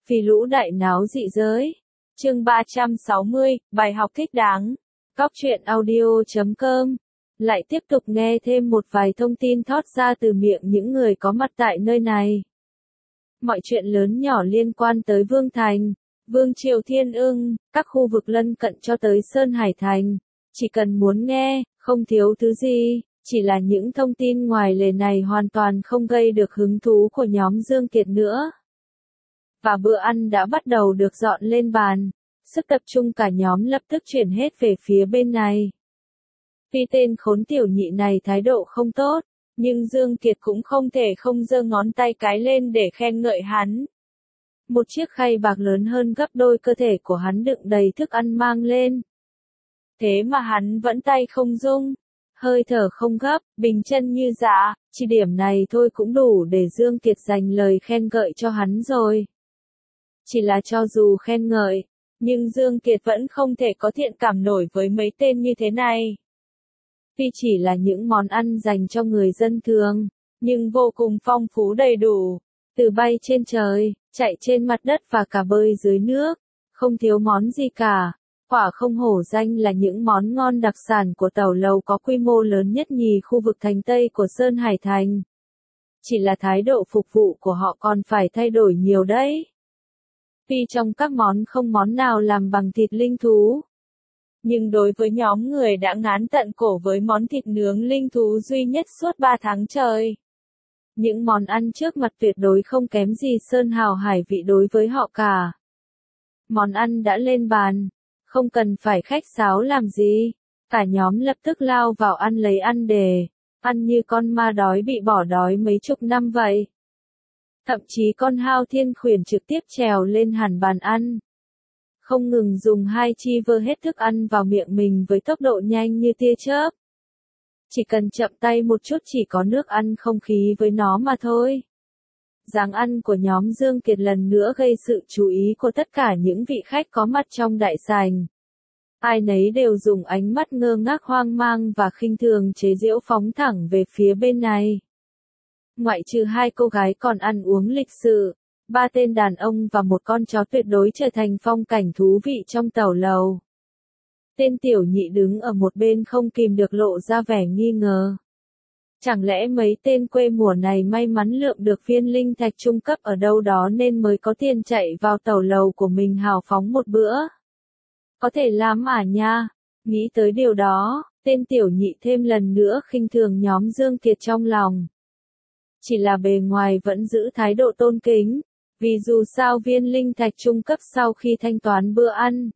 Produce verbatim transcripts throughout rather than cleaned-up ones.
Vì lũ đại náo dị giới. Chương ba trăm sáu mươi, bài học thích đáng. Góc truyện audio chấm com. Lại tiếp tục nghe thêm một vài thông tin thoát ra từ miệng những người có mặt tại nơi này. Mọi chuyện lớn nhỏ liên quan tới Vương Thành, Vương Triều Thiên Ưng, các khu vực lân cận cho tới Sơn Hải Thành. Chỉ cần muốn nghe, không thiếu thứ gì, chỉ là những thông tin ngoài lề này hoàn toàn không gây được hứng thú của nhóm Dương Kiệt nữa. Và bữa ăn đã bắt đầu được dọn lên bàn, sức tập trung cả nhóm lập tức chuyển hết về phía bên này. Tuy tên khốn tiểu nhị này thái độ không tốt, nhưng Dương Kiệt cũng không thể không giơ ngón tay cái lên để khen ngợi hắn. Một chiếc khay bạc lớn hơn gấp đôi cơ thể của hắn đựng đầy thức ăn mang lên. Thế mà hắn vẫn tay không rung, hơi thở không gấp, bình chân như dạ, chỉ điểm này thôi cũng đủ để Dương Kiệt dành lời khen ngợi cho hắn rồi. Chỉ là cho dù khen ngợi, nhưng Dương Kiệt vẫn không thể có thiện cảm nổi với mấy tên như thế này. Tuy chỉ là những món ăn dành cho người dân thường, nhưng vô cùng phong phú đầy đủ, từ bay trên trời, chạy trên mặt đất và cả bơi dưới nước, không thiếu món gì cả. Quả không hổ danh là những món ngon đặc sản của tàu lầu có quy mô lớn nhất nhì khu vực thành Tây của Sơn Hải Thành. Chỉ là thái độ phục vụ của họ còn phải thay đổi nhiều đấy. Tuy trong các món không món nào làm bằng thịt linh thú, nhưng đối với nhóm người đã ngán tận cổ với món thịt nướng linh thú duy nhất suốt ba tháng trời, những món ăn trước mặt tuyệt đối không kém gì sơn hào hải vị đối với họ cả. Món ăn đã lên bàn, không cần phải khách sáo làm gì, cả nhóm lập tức lao vào ăn lấy ăn đề, ăn như con ma đói bị bỏ đói mấy chục năm vậy. Thậm chí con hao thiên khuyển trực tiếp trèo lên hẳn bàn ăn, không ngừng dùng hai chi vơ hết thức ăn vào miệng mình với tốc độ nhanh như tia chớp. Chỉ cần chậm tay một chút chỉ có nước ăn không khí với nó mà thôi. Dáng ăn của nhóm Dương Kiệt lần nữa gây sự chú ý của tất cả những vị khách có mặt trong đại sảnh. Ai nấy đều dùng ánh mắt ngơ ngác hoang mang và khinh thường chế giễu phóng thẳng về phía bên này. Ngoại trừ hai cô gái còn ăn uống lịch sự, ba tên đàn ông và một con chó tuyệt đối trở thành phong cảnh thú vị trong tàu lầu. Tên tiểu nhị đứng ở một bên không kìm được lộ ra vẻ nghi ngờ. Chẳng lẽ mấy tên quê mùa này may mắn lượm được viên linh thạch trung cấp ở đâu đó nên mới có tiền chạy vào tàu lầu của mình hào phóng một bữa? Có thể lắm à nha. Nghĩ tới điều đó, tên tiểu nhị thêm lần nữa khinh thường nhóm Dương Kiệt trong lòng. Chỉ là bề ngoài vẫn giữ thái độ tôn kính, vì dù sao viên linh thạch trung cấp sau khi thanh toán bữa ăn,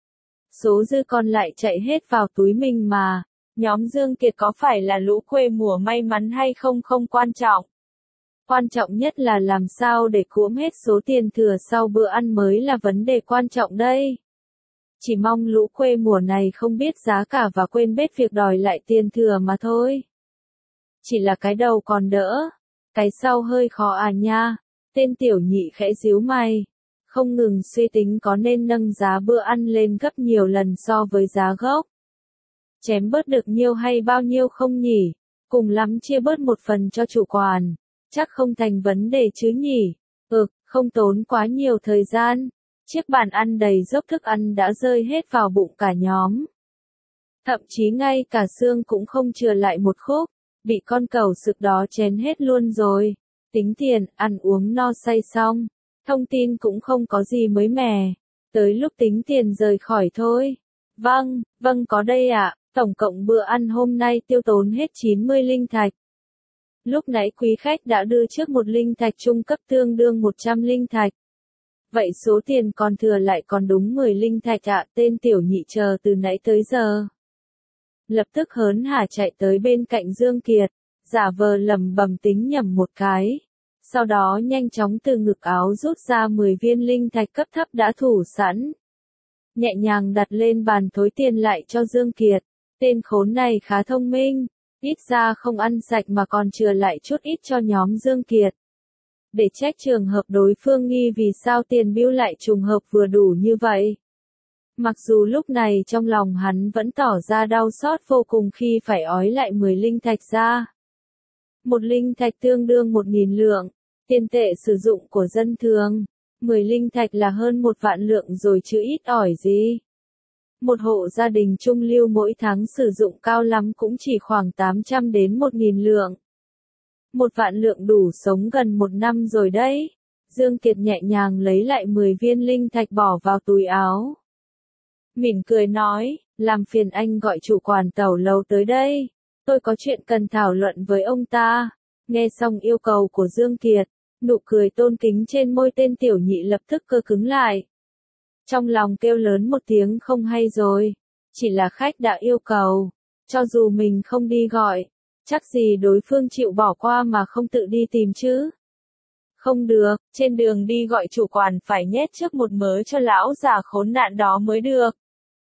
số dư còn lại chạy hết vào túi mình mà. Nhóm Dương Kiệt có phải là lũ quê mùa may mắn hay không không quan trọng. Quan trọng nhất là làm sao để cuỗm hết số tiền thừa sau bữa ăn mới là vấn đề quan trọng đây. Chỉ mong lũ quê mùa này không biết giá cả và quên bết việc đòi lại tiền thừa mà thôi. Chỉ là cái đầu còn đỡ, cái sau hơi khó à nha. Tên tiểu nhị khẽ díu mày, không ngừng suy tính có nên nâng giá bữa ăn lên gấp nhiều lần so với giá gốc. Chém bớt được nhiêu hay bao nhiêu không nhỉ? Cùng lắm chia bớt một phần cho chủ quán, chắc không thành vấn đề chứ nhỉ? Ực, không tốn quá nhiều thời gian. Chiếc bàn ăn đầy dốc thức ăn đã rơi hết vào bụng cả nhóm. Thậm chí ngay cả xương cũng không chừa lại một khúc, bị con cẩu sực đó chén hết luôn rồi. Tính tiền, ăn uống no say xong, thông tin cũng không có gì mới mẻ. Tới lúc tính tiền rời khỏi thôi. Vâng, vâng có đây ạ. Tổng cộng bữa ăn hôm nay tiêu tốn hết chín mươi linh thạch. Lúc nãy quý khách đã đưa trước một linh thạch trung cấp tương đương một trăm linh thạch. Vậy số tiền còn thừa lại còn đúng mười linh thạch ạ. Tên tiểu nhị chờ từ nãy tới giờ, lập tức hớn hả chạy tới bên cạnh Dương Kiệt, giả vờ lẩm bẩm tính nhầm một cái. Sau đó nhanh chóng từ ngực áo rút ra mười viên linh thạch cấp thấp đã thủ sẵn. Nhẹ nhàng đặt lên bàn thối tiền lại cho Dương Kiệt. Tên khốn này khá thông minh, ít ra không ăn sạch mà còn chừa lại chút ít cho nhóm Dương Kiệt. Để trách trường hợp đối phương nghi vì sao tiền bưu lại trùng hợp vừa đủ như vậy. Mặc dù lúc này trong lòng hắn vẫn tỏ ra đau xót vô cùng khi phải ói lại mười linh thạch ra. Một linh thạch tương đương một nghìn lượng, tiền tệ sử dụng của dân thường. Mười linh thạch là hơn một vạn lượng rồi chứ ít ỏi gì. Một hộ gia đình trung lưu mỗi tháng sử dụng cao lắm cũng chỉ khoảng tám trăm đến một nghìn lượng. Một vạn lượng đủ sống gần một năm rồi đấy. Dương Kiệt nhẹ nhàng lấy lại mười viên linh thạch bỏ vào túi áo. Mỉm cười nói, làm phiền anh gọi chủ quản tàu lầu tới đây. Tôi có chuyện cần thảo luận với ông ta. Nghe xong yêu cầu của Dương Kiệt, nụ cười tôn kính trên môi tên tiểu nhị lập tức cơ cứng lại. Trong lòng kêu lớn một tiếng không hay rồi. Chỉ là khách đã yêu cầu. Cho dù mình không đi gọi, chắc gì đối phương chịu bỏ qua mà không tự đi tìm chứ. Không được, trên đường đi gọi chủ quản phải nhét trước một mớ cho lão già khốn nạn đó mới được.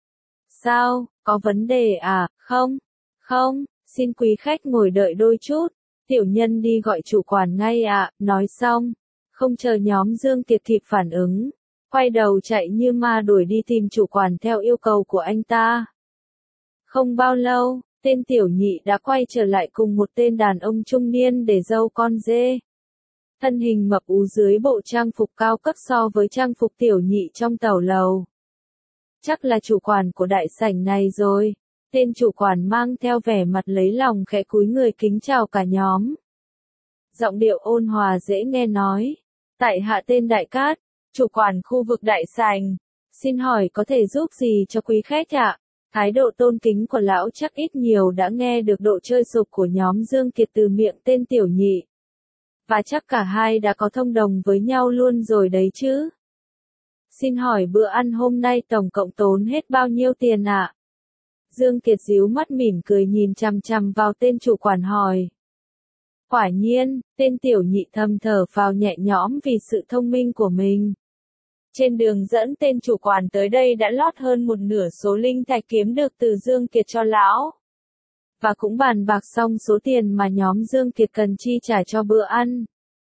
Sao, có vấn đề à? Không, không, xin quý khách ngồi đợi đôi chút. Tiểu nhân đi gọi chủ quản ngay ạ, nói xong. Không chờ nhóm Dương Kiệt kịp phản ứng. Quay đầu chạy như ma đuổi đi tìm chủ quản theo yêu cầu của anh ta. Không bao lâu, tên tiểu nhị đã quay trở lại cùng một tên đàn ông trung niên để dâu con dê. Thân hình mập ú dưới bộ trang phục cao cấp so với trang phục tiểu nhị trong tàu lầu. Chắc là chủ quản của đại sảnh này rồi. Tên chủ quản mang theo vẻ mặt lấy lòng khẽ cúi người kính chào cả nhóm. Giọng điệu ôn hòa dễ nghe nói. Tại hạ tên Đại Cát, chủ quản khu vực đại sảnh. Xin hỏi có thể giúp gì cho quý khách ạ? Thái độ tôn kính của lão chắc ít nhiều đã nghe được độ chơi sục của nhóm Dương Kiệt từ miệng tên tiểu nhị. Và chắc cả hai đã có thông đồng với nhau luôn rồi đấy chứ. Xin hỏi bữa ăn hôm nay tổng cộng tốn hết bao nhiêu tiền ạ? Dương Kiệt díu mắt mỉm cười nhìn chằm chằm vào tên chủ quản hỏi. Quả nhiên, tên tiểu nhị thầm thở phào nhẹ nhõm vì sự thông minh của mình. Trên đường dẫn tên chủ quản tới đây đã lót hơn một nửa số linh thạch kiếm được từ Dương Kiệt cho lão. Và cũng bàn bạc xong số tiền mà nhóm Dương Kiệt cần chi trả cho bữa ăn.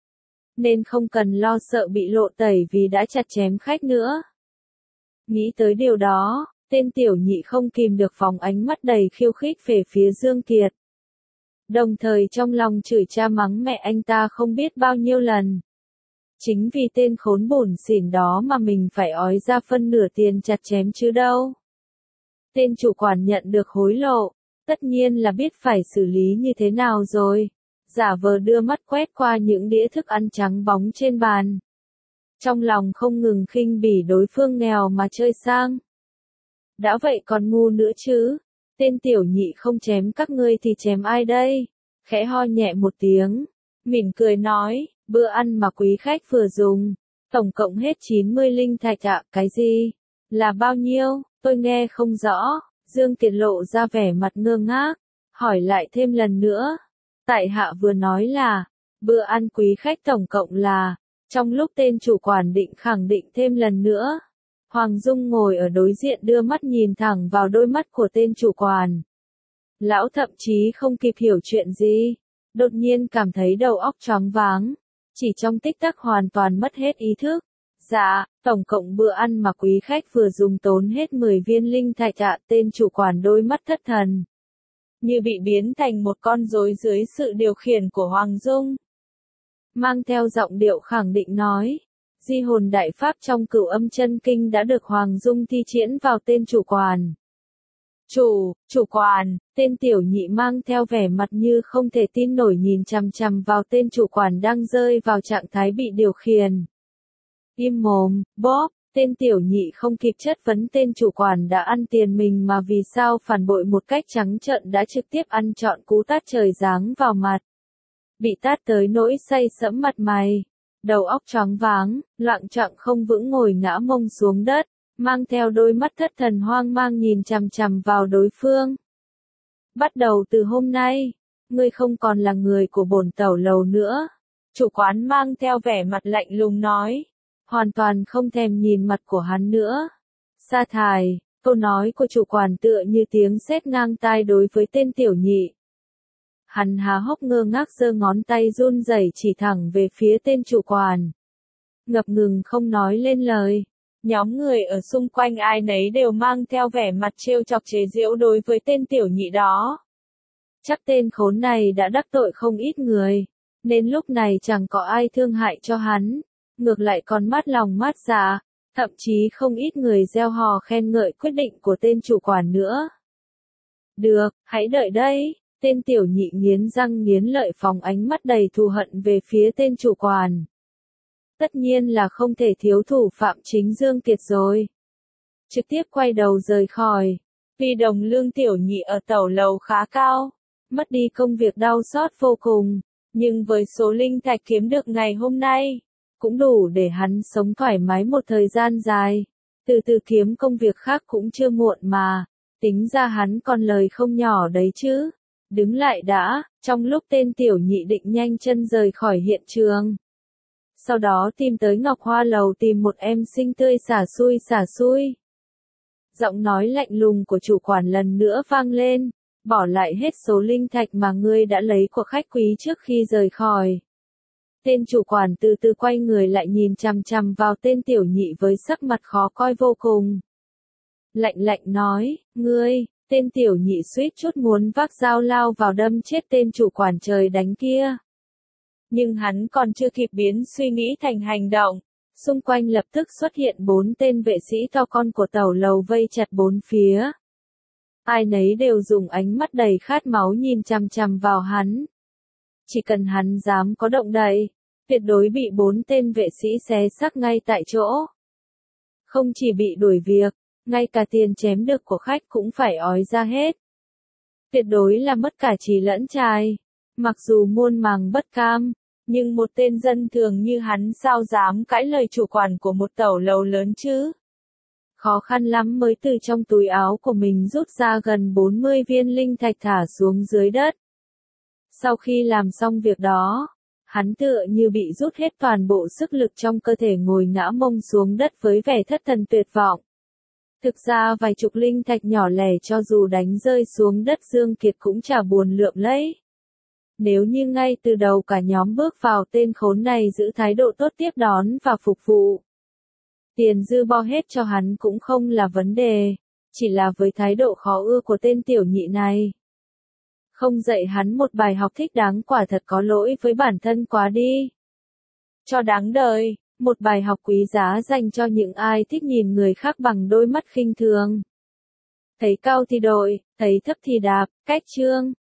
Nên không cần lo sợ bị lộ tẩy vì đã chặt chém khách nữa. Nghĩ tới điều đó, tên tiểu nhị không kìm được phóng ánh mắt đầy khiêu khích về phía Dương Kiệt. Đồng thời trong lòng chửi cha mắng mẹ anh ta không biết bao nhiêu lần. Chính vì tên khốn bủn xỉn đó mà mình phải ói ra phân nửa tiền chặt chém chứ đâu. Tên chủ quản nhận được hối lộ, tất nhiên là biết phải xử lý như thế nào rồi. Giả vờ đưa mắt quét qua những đĩa thức ăn trắng bóng trên bàn. Trong lòng không ngừng khinh bỉ đối phương nghèo mà chơi sang. Đã vậy còn ngu nữa chứ. Tên tiểu nhị không chém các ngươi thì chém ai đây? Khẽ ho nhẹ một tiếng. Mỉm cười nói, bữa ăn mà quý khách vừa dùng. Tổng cộng hết chín mươi linh thạch ạ, cái gì? Là bao nhiêu? Tôi nghe không rõ. Dương Kiệt lộ ra vẻ mặt ngơ ngác. Hỏi lại thêm lần nữa. Tại hạ vừa nói là, bữa ăn quý khách tổng cộng là, trong lúc tên chủ quản định khẳng định thêm lần nữa. Hoàng Dung ngồi ở đối diện đưa mắt nhìn thẳng vào đôi mắt của tên chủ quản. Lão thậm chí không kịp hiểu chuyện gì, đột nhiên cảm thấy đầu óc choáng váng, chỉ trong tích tắc hoàn toàn mất hết ý thức. Dạ, tổng cộng bữa ăn mà quý khách vừa dùng tốn hết mười viên linh thạch ạ. Tên chủ quản đôi mắt thất thần, như bị biến thành một con rối dưới sự điều khiển của Hoàng Dung. Mang theo giọng điệu khẳng định nói, di hồn đại pháp trong Cửu Âm Chân Kinh đã được Hoàng Dung thi triển vào tên chủ quản. Chủ, chủ quản, tên tiểu nhị mang theo vẻ mặt như không thể tin nổi nhìn chằm chằm vào tên chủ quản đang rơi vào trạng thái bị điều khiển. Im mồm, bóp, tên tiểu nhị không kịp chất vấn tên chủ quản đã ăn tiền mình mà vì sao phản bội một cách trắng trợn đã trực tiếp ăn trọn cú tát trời giáng vào mặt. Bị tát tới nỗi say sẫm mặt mày, đầu óc choáng váng, loạng choạng không vững ngồi ngã mông xuống đất, mang theo đôi mắt thất thần hoang mang nhìn chằm chằm vào đối phương. Bắt đầu từ hôm nay, ngươi không còn là người của bổn tẩu lầu nữa. Chủ quán mang theo vẻ mặt lạnh lùng nói, hoàn toàn không thèm nhìn mặt của hắn nữa. Sa thải, câu nói của chủ quản tựa như tiếng sét ngang tai đối với tên tiểu nhị. Hắn há hốc ngơ ngác giơ ngón tay run rẩy chỉ thẳng về phía tên chủ quản. Ngập ngừng không nói lên lời. Nhóm người ở xung quanh ai nấy đều mang theo vẻ mặt trêu chọc chế giễu đối với tên tiểu nhị đó. Chắc tên khốn này đã đắc tội không ít người, nên lúc này chẳng có ai thương hại cho hắn. ngược lại còn mát lòng mát dạ, thậm chí không ít người reo hò khen ngợi quyết định của tên chủ quản nữa. Được, hãy đợi đấy, tên tiểu nhị nghiến răng nghiến lợi phóng ánh mắt đầy thù hận về phía tên chủ quản. Tất nhiên là không thể thiếu thủ phạm chính Dương Kiệt rồi. Trực tiếp quay đầu rời khỏi, vì đồng lương tiểu nhị ở tàu lầu khá cao, mất đi công việc đau xót vô cùng, nhưng với số linh thạch kiếm được ngày hôm nay, cũng đủ để hắn sống thoải mái một thời gian dài, từ từ kiếm công việc khác cũng chưa muộn mà, tính ra hắn còn lời không nhỏ đấy chứ. Đứng lại đã, trong lúc tên tiểu nhị định nhanh chân rời khỏi hiện trường. Sau đó tìm tới Ngọc Hoa Lầu tìm một em xinh tươi xả xui xả xui. Giọng nói lạnh lùng của chủ quản lần nữa vang lên, bỏ lại hết số linh thạch mà ngươi đã lấy của khách quý trước khi rời khỏi. Tên chủ quản từ từ quay người lại nhìn chằm chằm vào tên tiểu nhị với sắc mặt khó coi vô cùng. Lạnh lạnh nói, ngươi, tên tiểu nhị suýt chút muốn vác dao lao vào đâm chết tên chủ quản trời đánh kia. Nhưng hắn còn chưa kịp biến suy nghĩ thành hành động, xung quanh lập tức xuất hiện bốn tên vệ sĩ to con của tàu lầu vây chặt bốn phía. Ai nấy đều dùng ánh mắt đầy khát máu nhìn chằm chằm vào hắn. Chỉ cần hắn dám có động đậy, tuyệt đối bị bốn tên vệ sĩ xé xác ngay tại chỗ. Không chỉ bị đuổi việc, ngay cả tiền chém được của khách cũng phải ói ra hết. Tuyệt đối là mất cả trí lẫn trai. Mặc dù muôn màng bất cam, nhưng một tên dân thường như hắn sao dám cãi lời chủ quản của một tàu lầu lớn chứ? Khó khăn lắm mới từ trong túi áo của mình rút ra gần bốn mươi viên linh thạch thả xuống dưới đất. Sau khi làm xong việc đó, hắn tựa như bị rút hết toàn bộ sức lực trong cơ thể ngồi ngã mông xuống đất với vẻ thất thần tuyệt vọng. Thực ra vài chục linh thạch nhỏ lẻ cho dù đánh rơi xuống đất Dương Kiệt cũng chả buồn lượm lấy. Nếu như ngay từ đầu cả nhóm bước vào tên khốn này giữ thái độ tốt tiếp đón và phục vụ, tiền dư bo hết cho hắn cũng không là vấn đề, chỉ là với thái độ khó ưa của tên tiểu nhị này. Không dạy hắn một bài học thích đáng quả thật có lỗi với bản thân quá đi. Cho đáng đời, một bài học quý giá dành cho những ai thích nhìn người khác bằng đôi mắt khinh thường. Thấy cao thì đội, thấy thấp thì đạp, cách chương.